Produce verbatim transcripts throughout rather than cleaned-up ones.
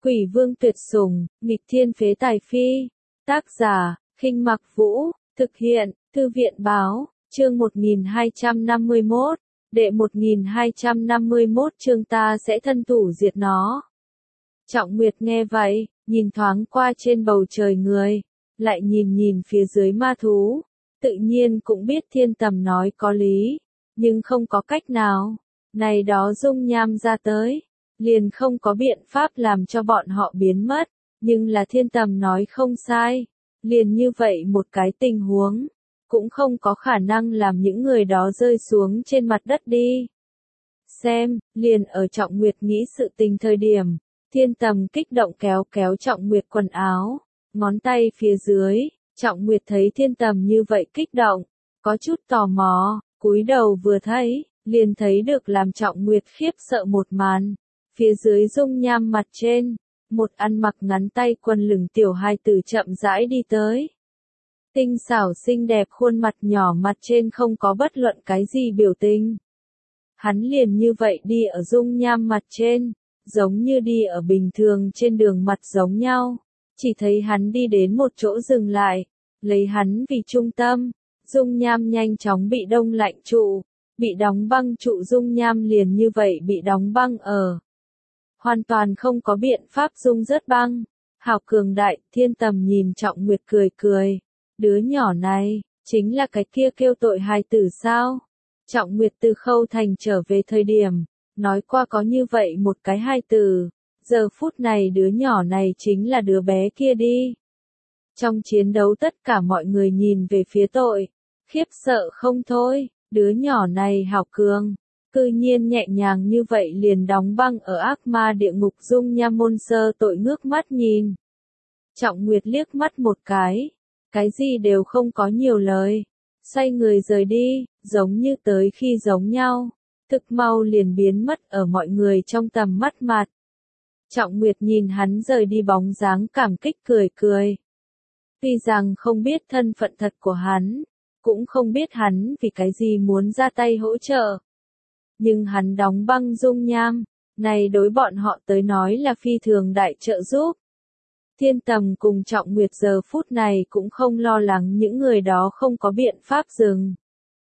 Quỷ vương tuyệt sủng, nghịch thiên phế tài phi. Tác giả, Khinh Mặc Vũ, thực hiện, Thư viện báo, chương một nghìn hai trăm năm mươi mốt, đệ một nghìn hai trăm năm mươi mốt chương ta sẽ thân thủ diệt nó. Trọng Nguyệt nghe vậy, nhìn thoáng qua trên bầu trời người, lại nhìn nhìn phía dưới ma thú, tự nhiên cũng biết Thiên Tầm nói có lý, nhưng không có cách nào, này đó dung nham ra tới, liền không có biện pháp làm cho bọn họ biến mất, nhưng là Thiên Tầm nói không sai, liền như vậy một cái tình huống, cũng không có khả năng làm những người đó rơi xuống trên mặt đất đi. Xem, liền ở Trọng Nguyệt nghĩ sự tình thời điểm, Thiên Tầm kích động kéo kéo Trọng Nguyệt quần áo, ngón tay phía dưới, Trọng Nguyệt thấy Thiên Tầm như vậy kích động, có chút tò mò, cúi đầu vừa thấy, liền thấy được làm Trọng Nguyệt khiếp sợ một màn. Phía dưới dung nham mặt trên, một ăn mặc ngắn tay quần lửng tiểu hài tử chậm rãi đi tới. Tinh xảo xinh đẹp khuôn mặt nhỏ mặt trên không có bất luận cái gì biểu tình. Hắn liền như vậy đi ở dung nham mặt trên, giống như đi ở bình thường trên đường mặt giống nhau. Chỉ thấy hắn đi đến một chỗ dừng lại, lấy hắn vì trung tâm, dung nham nhanh chóng bị đông lạnh trụ, bị đóng băng trụ dung nham liền như vậy bị đóng băng ở. Hoàn toàn không có biện pháp dung rớt băng. Hào cường đại, Thiên Tầm nhìn Trọng Nguyệt cười cười. Đứa nhỏ này, chính là cái kia kêu tội hài tử sao? Trọng Nguyệt từ Khâu Thành trở về thời điểm, nói qua có như vậy một cái hài tử. Giờ phút này đứa nhỏ này chính là đứa bé kia đi. Trong chiến đấu tất cả mọi người nhìn về phía tội, khiếp sợ không thôi, đứa nhỏ này hào cường. Cư nhiên nhẹ nhàng như vậy liền đóng băng ở ác ma địa ngục dung nham môn sơ tội ngước mắt nhìn. Trọng Nguyệt liếc mắt một cái, cái gì đều không có nhiều lời, xoay người rời đi, giống như tới khi giống nhau, thực mau liền biến mất ở mọi người trong tầm mắt mặt. Trọng Nguyệt nhìn hắn rời đi bóng dáng cảm kích cười cười. Tuy rằng không biết thân phận thật của hắn, cũng không biết hắn vì cái gì muốn ra tay hỗ trợ. Nhưng hắn đóng băng dung nham, này đối bọn họ tới nói là phi thường đại trợ giúp. Thiên Tầm cùng Trọng Nguyệt giờ phút này cũng không lo lắng những người đó không có biện pháp dừng.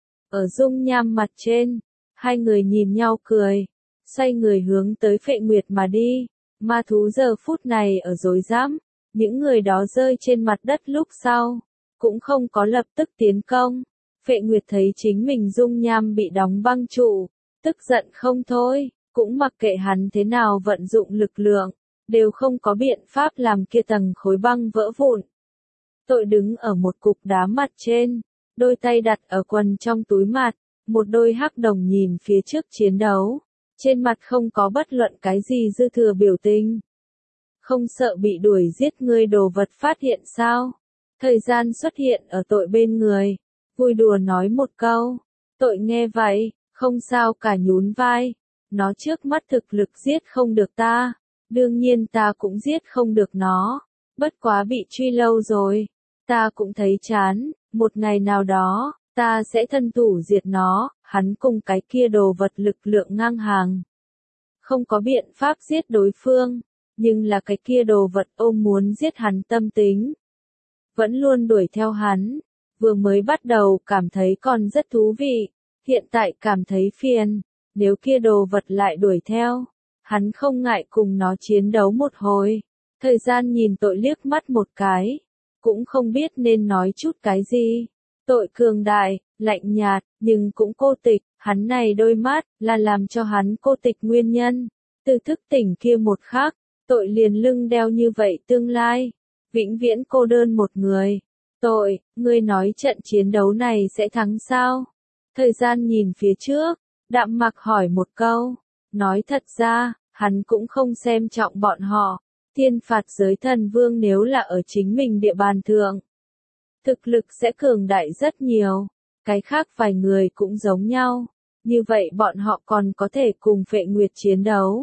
Ở dung nham mặt trên, hai người nhìn nhau cười, xoay người hướng tới Phệ Nguyệt mà đi. Ma thú giờ phút này ở rối rắm, những người đó rơi trên mặt đất lúc sau, cũng không có lập tức tiến công. Phệ Nguyệt thấy chính mình dung nham bị đóng băng trụ, tức giận không thôi, cũng mặc kệ hắn thế nào vận dụng lực lượng, đều không có biện pháp làm kia tầng khối băng vỡ vụn. Tội đứng ở một cục đá mặt trên, đôi tay đặt ở quần trong túi mặt, một đôi hắc đồng nhìn phía trước chiến đấu, trên mặt không có bất luận cái gì dư thừa biểu tình. Không sợ bị đuổi giết ngươi đồ vật phát hiện sao? Thời gian xuất hiện ở tội bên người, vui đùa nói một câu, tội nghe vậy. Không sao cả nhún vai, nó trước mắt thực lực giết không được ta, đương nhiên ta cũng giết không được nó, bất quá bị truy lâu rồi, ta cũng thấy chán, một ngày nào đó, ta sẽ thân thủ diệt nó, hắn cùng cái kia đồ vật lực lượng ngang hàng. Không có biện pháp giết đối phương, nhưng là cái kia đồ vật ôm muốn giết hắn tâm tính. Vẫn luôn đuổi theo hắn, vừa mới bắt đầu cảm thấy còn rất thú vị. Hiện tại cảm thấy phiền, nếu kia đồ vật lại đuổi theo, hắn không ngại cùng nó chiến đấu một hồi. Thời gian nhìn tội liếc mắt một cái, cũng không biết nên nói chút cái gì. Tội cường đại, lạnh nhạt, nhưng cũng cô tịch, hắn này đôi mắt, là làm cho hắn cô tịch nguyên nhân. Từ thức tỉnh kia một khắc, tội liền lưng đeo như vậy tương lai, vĩnh viễn cô đơn một người. Tội, ngươi nói trận chiến đấu này sẽ thắng sao? Thời gian nhìn phía trước, đạm mặc hỏi một câu, nói thật ra, hắn cũng không xem trọng bọn họ, thiên phạt giới thần vương nếu là ở chính mình địa bàn thượng. Thực lực sẽ cường đại rất nhiều, cái khác vài người cũng giống nhau, như vậy bọn họ còn có thể cùng Phệ Nguyệt chiến đấu.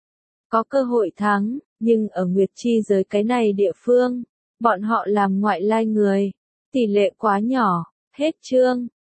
Có cơ hội thắng, nhưng ở Nguyệt chi giới cái này địa phương, bọn họ làm ngoại lai người, tỷ lệ quá nhỏ, hết chương.